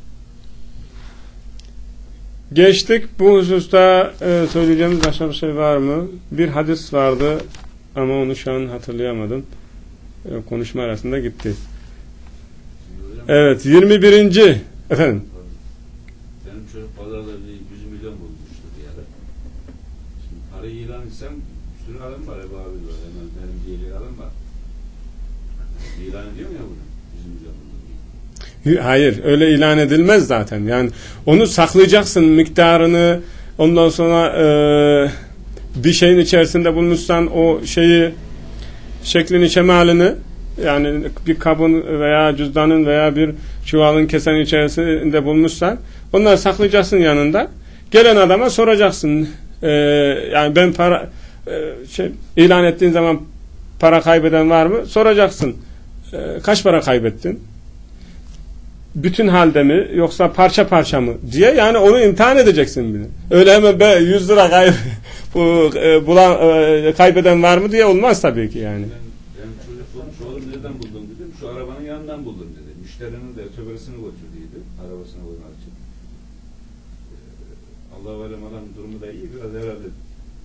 Geçtik. Bu hususta e, söyleyeceğimiz başka bir şey var mı? Bir hadis vardı ama onu şu an hatırlayamadım. E, konuşma arasında gitti. Evet. yirmi birinci efendim. Benim çocuk pazarda yüz milyon bulmuştu bir ara. Şimdi parayı ilan etsem üstüne alım var. Ebu abi var. Hemen benim diye alım var. İlan ediyor mu ya bunu? yüz milyon bulmuş. Hayır, öyle ilan edilmez zaten. Yani onu saklayacaksın miktarını, ondan sonra e, bir şeyin içerisinde bulmuşsan o şeyi, şeklini, şemalini, yani bir kabın veya cüzdanın veya bir çuvalın, kesenin içerisinde bulmuşsan onları saklayacaksın yanında. Gelen adama soracaksın. E, yani ben para e, şey, ilan ettiğin zaman para kaybeden var mı? Soracaksın. E, kaç para kaybettin? Bütün halde mi yoksa parça parça mı diye, yani onu imtihan edeceksin bile. Öyle hemen be yüz lira kayb bu e, bulan e, kaybeden var mı diye olmaz tabii ki yani. Ben, ben çocuk bulmuş, oğlum nereden buldun dedim. Şu arabanın yanından buldum dedi. Müşterinin de öteböresini götürdüydü arabasına koymak için. Ee, Allah-u Alem adam durumu da iyi, biraz herhalde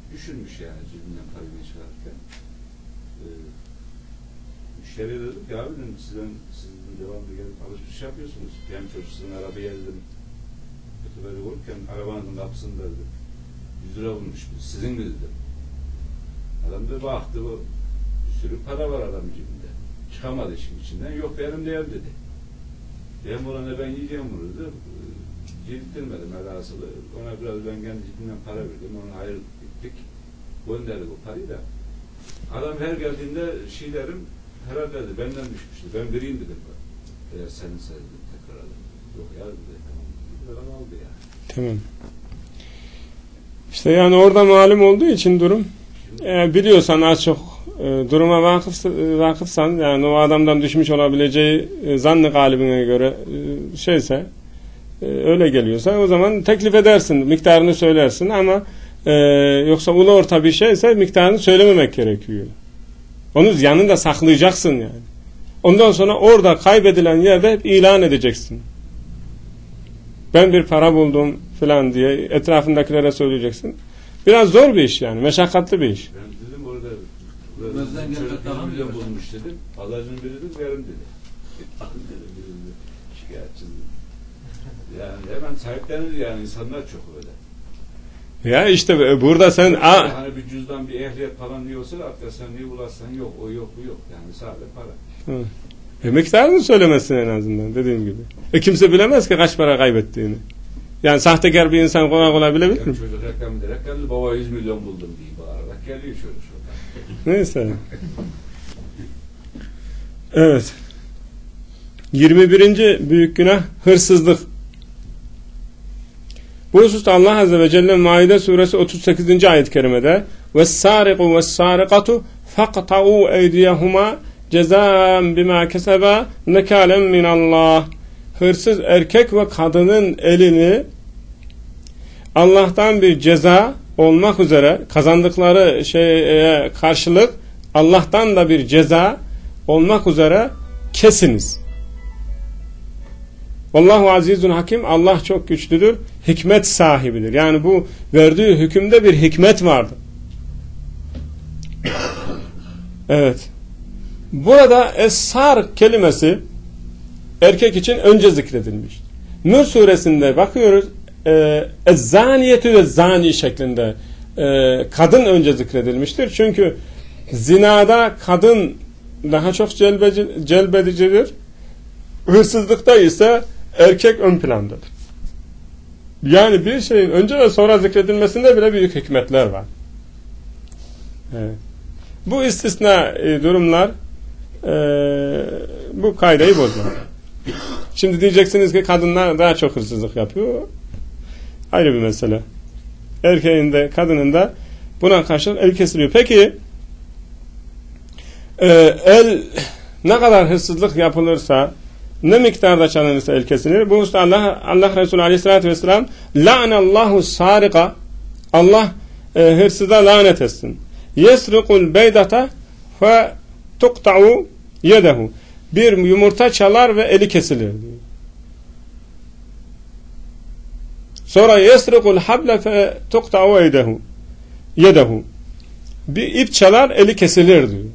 düşünmüş yani cebinden parayı çıkarırken. Ee, müşteriye dedim ki abi dedim, sizden, sizin devamlı gelip alışveriş yapıyorsunuz. Hem çocuksun arabaya dedim. Kötüleri olurken arabanın kapısında dedim. yüz lira bulmuş. Sizin mi dedim. Adam da baktı, bu bir sürü para var adamın cebinde. Çıkamadı işin içinden. Yok benim değil dedi. Benim olana ben yiyeceğim bunu dedi. Yedirtmedim helası. Ona biraz ben kendi cebimden para verdim. Ona hayır ettik. Gönderdik o parayı da. Adam her geldiğinde şeylerim herhalde dedi, benden düşmüştü. Ben vereyim dedim. Eğer senin sayedin tekrar aldım. Yok ya dedi. Tamam. Adam aldı ya. Tamam. İşte yani orada malum olduğu için durum. E, biliyorsan az çok e, duruma vakıf, e, vakıfsan yani o adamdan düşmüş olabileceği e, zannı galibine göre e, şeyse e, öyle geliyorsa o zaman teklif edersin, miktarını söylersin ama e, yoksa ulu orta bir şeyse miktarını söylememek gerekiyor. Onu yanında saklayacaksın yani. Ondan sonra orada kaybedilen yerde hep ilan edeceksin. Ben bir para buldum falan diye etrafındakilere söyleyeceksin. Biraz zor bir iş yani, meşakkatli bir iş. Ben dedim orada, orada çocuk bir milyon bulmuş dedim. Pazarcının biri dedi, verim dedi. Gittim dedim, biri dedi, şikayetçi dedi. Yani hemen sahiplenir yani, insanlar çok öyle. Ya işte burada sen... Yani hani bir cüzdan, bir ehliyet falan diyorsa hatta sen niye bulaşsan yok, o yok, bu yok. Yani sadece para. Hı. E, miktarını söylemesin en azından dediğim gibi. E kimse bilemez ki kaç para kaybettiğini. Yani sahtekar bir insan kolay kolay bilebilir mi? Çocuk reklam ederek geldi, baba yüz milyon buldum diye bağırarak geliyor çocuk şuradan. Neyse. Evet. yirmi birinci büyük günah hırsızlık. Bu hususta Allah Azze ve Celle Maide suresi otuz sekizinci ayet-i kerimede وَالسَّارِقُ وَالسَّارِقَةُ فَقْطَعُوا اَيْدِيَهُمَا cezâen bimâ kesebâ nekâlen minallah. Hırsız erkek ve kadının elini Allah'tan bir ceza olmak üzere kazandıkları şeye karşılık Allah'tan da bir ceza olmak üzere kesiniz. Allahu azizun hakim. Allah çok güçlüdür, hikmet sahibidir. Yani bu verdiği hükümde bir hikmet vardır. Evet. Burada es-sar kelimesi erkek için önce zikredilmiş. Nur suresinde bakıyoruz ez-zaniyetü ve zani şeklinde e, kadın önce zikredilmiştir. Çünkü zinada kadın daha çok celbeci, celbedicidir. Hırsızlıkta ise erkek ön plandadır. Yani bir şeyin önce ve sonra zikredilmesinde bile büyük hikmetler var. Evet. Bu istisna e, durumlar e, bu kaideyi bozar. Şimdi diyeceksiniz ki kadınlar daha çok hırsızlık yapıyor. Ayrı bir mesele. Erkeğin de kadının da buna karşılık el kesiliyor. Peki e, el ne kadar hırsızlık yapılırsa, ne miktarda çalınırsa el kesilir. Bu hususta Allah, Allah Resulü Aleyhisselatü Vesselam la'nallahu sarika, Allah e, hırsıza lanet etsin. Yesrikul beydata fe tuqta'u yedehu. Bir yumurta çalar ve eli kesilir diyor. Sonra yesrikul hable fe tuqta'u yedehu. Yedehu. Bir ip çalar, eli kesilir diyor.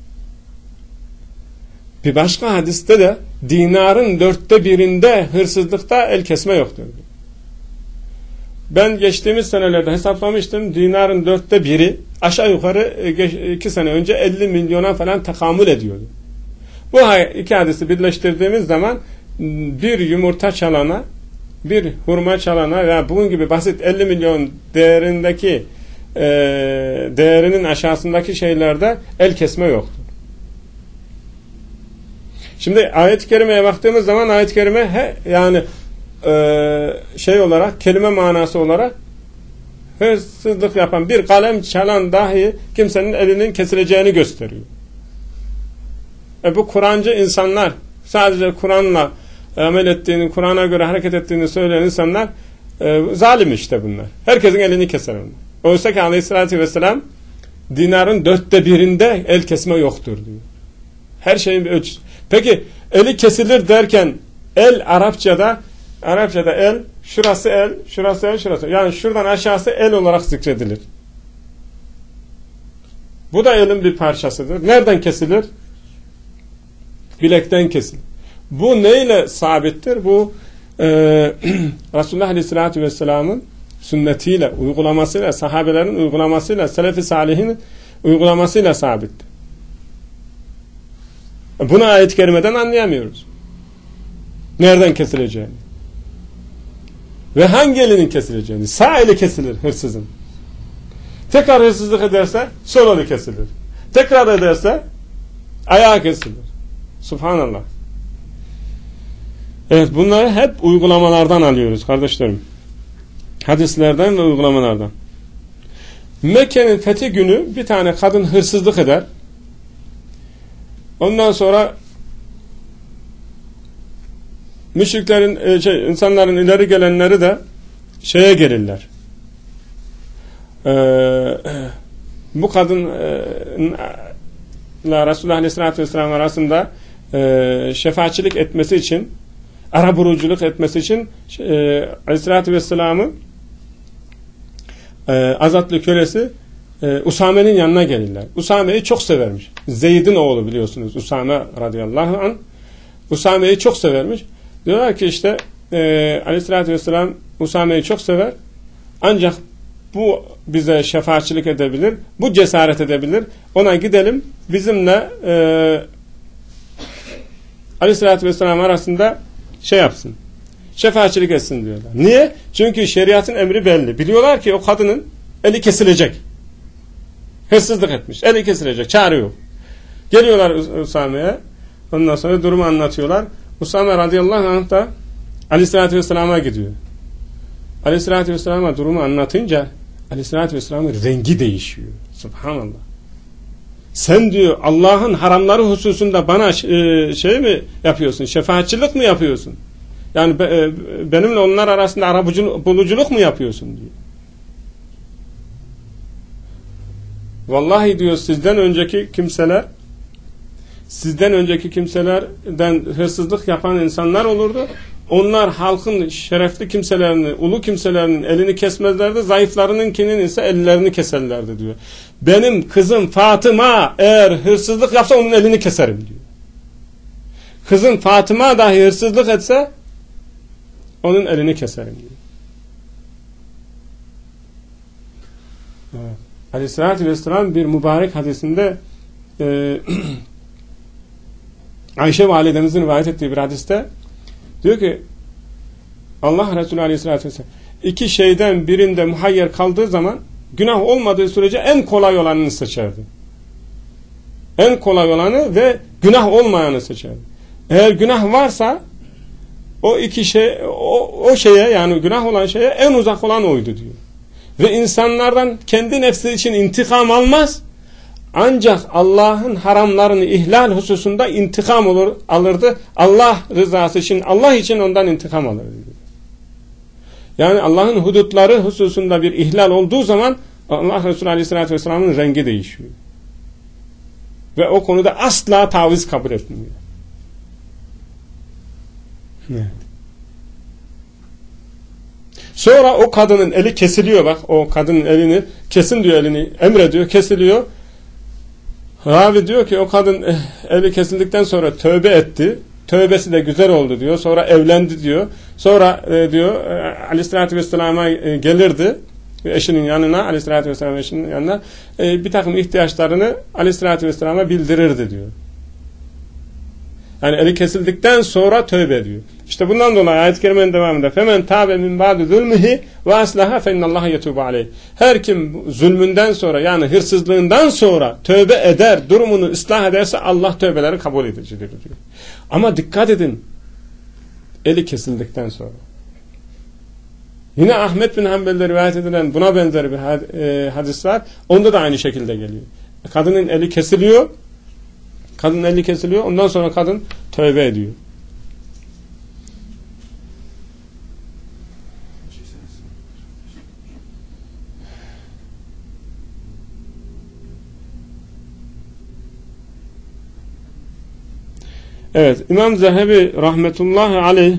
Bir başka hadiste de dinarın dörtte birinde hırsızlıkta el kesme yoktur diyor. Ben geçtiğimiz senelerde hesaplamıştım. Dinarın dörtte biri aşağı yukarı iki sene önce elli milyona falan tekamül ediyordu. Bu iki hadisi birleştirdiğimiz zaman bir yumurta çalana, bir hurma çalana veya bunun gibi basit elli milyon değerindeki e, değerinin aşağısındaki şeylerde el kesme yoktur. Şimdi ayet-i kerimeye baktığımız zaman ayet-i kerime he, yani e, şey olarak, kelime manası olarak hırsızlık yapan, bir kalem çalan dahi kimsenin elinin kesileceğini gösteriyor. E bu Kur'ancı insanlar, sadece Kur'an'la amel ettiğini, Kur'an'a göre hareket ettiğini söyleyen insanlar e, zalim işte bunlar. Herkesin elini keser onlar. Oysa ki Aleyhisselatü Vesselam dinarın dörtte birinde el kesme yoktur diyor. Her şeyin bir ölçüsü. Peki eli kesilir derken el Arapçada Arapçada el, şurası el, şurası el, şurası. Yani şuradan aşağısı el olarak zikredilir. Bu da elin bir parçasıdır. Nereden kesilir? Bilekten kesilir. Bu neyle sabittir? Bu e, Resulullah Aleyhisselatü Vesselam'ın sünnetiyle, uygulamasıyla, sahabelerin uygulamasıyla, selef-i salihin uygulamasıyla sabittir. Bunu ayet-i kerimeden anlayamıyoruz. Nereden kesileceğini. Ve hangi elinin kesileceğini. Sağ eli kesilir hırsızın. Tekrar hırsızlık ederse sol eli kesilir. Tekrar ederse ayağı kesilir. Subhanallah. Evet, bunları hep uygulamalardan alıyoruz kardeşlerim. Hadislerden ve uygulamalardan. Mekke'nin fethi günü bir tane kadın hırsızlık eder. Ondan sonra müşriklerin, şey, insanların ileri gelenleri de şeye gelirler. Ee, bu kadınla e, Resulullah Aleyhisselatü Vesselam arasında e, şefaatçilik etmesi için, arabuluculuk etmesi için e, Aleyhisselatü Vesselam'ı e, azatlı kölesi e, Usame'nin yanına gelirler. Usame'yi çok severmiş. Zeyd'in oğlu biliyorsunuz. Usame radıyallahu anh. Usame'yi çok severmiş. Diyorlar ki işte e, Aleyhisselatü Vesselam Usame'yi çok sever. Ancak bu bize şefaatçilik edebilir. Bu cesaret edebilir. Ona gidelim. Bizimle e, Aleyhisselatü Vesselam arasında şey yapsın. Şefaatçilik etsin diyorlar. Niye? Çünkü şeriatın emri belli. Biliyorlar ki o kadının eli kesilecek. Hırsızlık etmiş. Eli kesilecek. Çare yok. Geliyorlar Usame'ye. Ondan sonra durumu anlatıyorlar. Usame radıyallahu anh da Aleyhisselatü Vesselam'a gidiyor. Aleyhisselatü Vesselam'a durumu anlatınca Aleyhisselatü Vesselam'ın rengi değişiyor. Subhanallah. Sen diyor Allah'ın haramları hususunda bana e, şey mi yapıyorsun? Şefaatçilik mi yapıyorsun? Yani be, e, benimle onlar arasında arabuluculuk mu yapıyorsun diyor. Vallahi diyor sizden önceki kimseler sizden önceki kimselerden hırsızlık yapan insanlar olurdu. Onlar halkın şerefli kimselerini, ulu kimselerinin elini kesmezlerdi. Zayıflarınınkinin ise ellerini keserlerdi diyor. Benim kızım Fatıma eğer hırsızlık yapsa onun elini keserim diyor. Kızım Fatıma dahi hırsızlık etse onun elini keserim diyor. Evet. Aleyhisselatü Vesselam bir mübarek hadisinde e, Ayşe validemizin rivayet ettiği bir hadiste diyor ki Allah Resulü Aleyhisselatü Vesselam iki şeyden birinde muhayyer kaldığı zaman günah olmadığı sürece en kolay olanını seçerdi. En kolay olanı ve günah olmayanı seçerdi. Eğer günah varsa o iki şey o, o şeye yani günah olan şeye en uzak olan oydu diyor. Ve insanlardan kendi nefsi için intikam almaz. Ancak Allah'ın haramlarını ihlal hususunda intikam olur, alırdı. Allah rızası için, Allah için ondan intikam alırdı. Yani Allah'ın hudutları hususunda bir ihlal olduğu zaman Allah Resulü Aleyhisselatü Vesselam'ın rengi değişiyor. Ve o konuda asla taviz kabul etmiyor. Evet. Sonra o kadının eli kesiliyor bak. O kadının elini kesin diyor elini emrediyor kesiliyor. Ravi diyor ki o kadın eh, eli kesildikten sonra tövbe etti. Tövbesi de güzel oldu diyor. Sonra evlendi diyor. Sonra e, diyor e, Aleyhisselatü Vesselam'a e, gelirdi. Eşinin yanına Aleyhisselatü Vesselam eşinin yanına e, bir takım ihtiyaçlarını Aleyhisselatü Vesselam'a bildirirdi diyor. Yani eli kesildikten sonra tövbe ediyor. İşte bundan dolayı ayet-i kerimenin devamında femen tabe min ba'di zulmihi ve aslaha fe innallaha yetubu aleyh. Her kim zulmünden sonra yani hırsızlığından sonra tövbe eder, durumunu ıslah ederse Allah tövbeleri kabul edicidir diyor. Ama dikkat edin. Eli kesildikten sonra. Yine Ahmet bin Hanbel'de rivayet edilen buna benzer bir hadis var. Onda da aynı şekilde geliyor. Kadının eli kesiliyor. Kadının eli kesiliyor. Ondan sonra kadın tövbe ediyor. Evet, İmam Zehebi rahmetullahi aleyh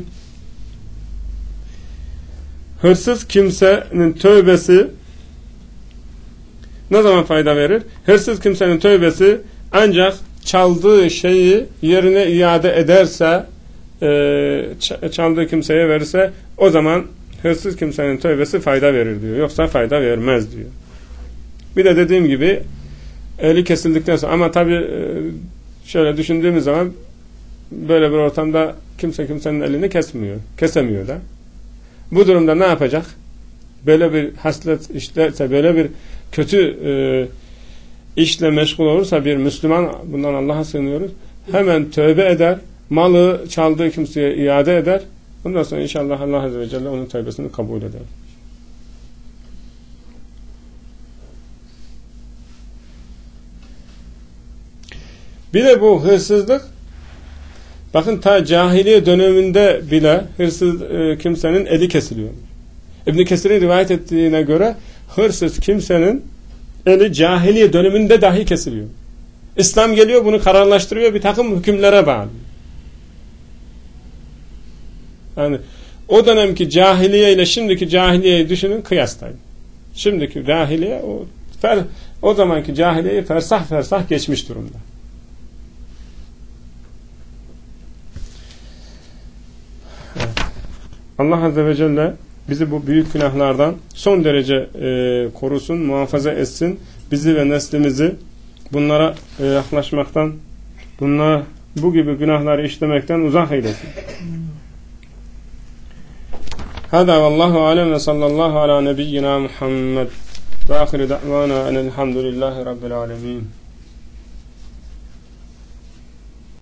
hırsız kimsenin tövbesi Ne zaman fayda verir? Hırsız kimsenin tövbesi ancak çaldığı şeyi yerine iade ederse, e, çaldığı kimseye verirse, o zaman hırsız kimsenin tövbesi fayda verir diyor. Yoksa fayda vermez diyor. Bir de dediğim gibi eli kesildikten sonra, ama tabi şöyle düşündüğümüz zaman böyle bir ortamda kimse kimsenin elini kesmiyor. Kesemiyor da. Bu durumda ne yapacak? Böyle bir haslet işlerse, böyle bir kötü e, işle meşgul olursa bir Müslüman, bundan Allah'a sığınıyoruz, hemen tövbe eder, malı çaldığı kimseye iade eder. Ondan sonra inşallah Allah Azze ve Celle onun tövbesini kabul eder. Bir de bu hırsızlık, bakın ta cahiliye döneminde bile hırsız e, kimsenin eli kesiliyor. İbn Kesir'in rivayet ettiğine göre hırsız kimsenin eli cahiliye döneminde dahi kesiliyor. İslam geliyor, bunu kararlaştırıyor, bir takım hükümlere bağlı. Yani o dönemki cahiliye ile şimdiki cahiliyeyi düşünün, kıyaslayın. Şimdiki cahiliye o, fer, o zamanki cahiliyeyi fersah fersah geçmiş durumda. Evet. Allah Azze ve Celle bizi bu büyük günahlardan son derece e, korusun, muhafaza etsin. Bizi ve neslimizi bunlara e, yaklaşmaktan, bunlar, bu gibi günahları işlemekten uzak eylesin. Hâdâ vallahu alem ve sallallahu ala nebiyyina Muhammed ve ahire da'vana enelhamdülillahi rabbil alemin.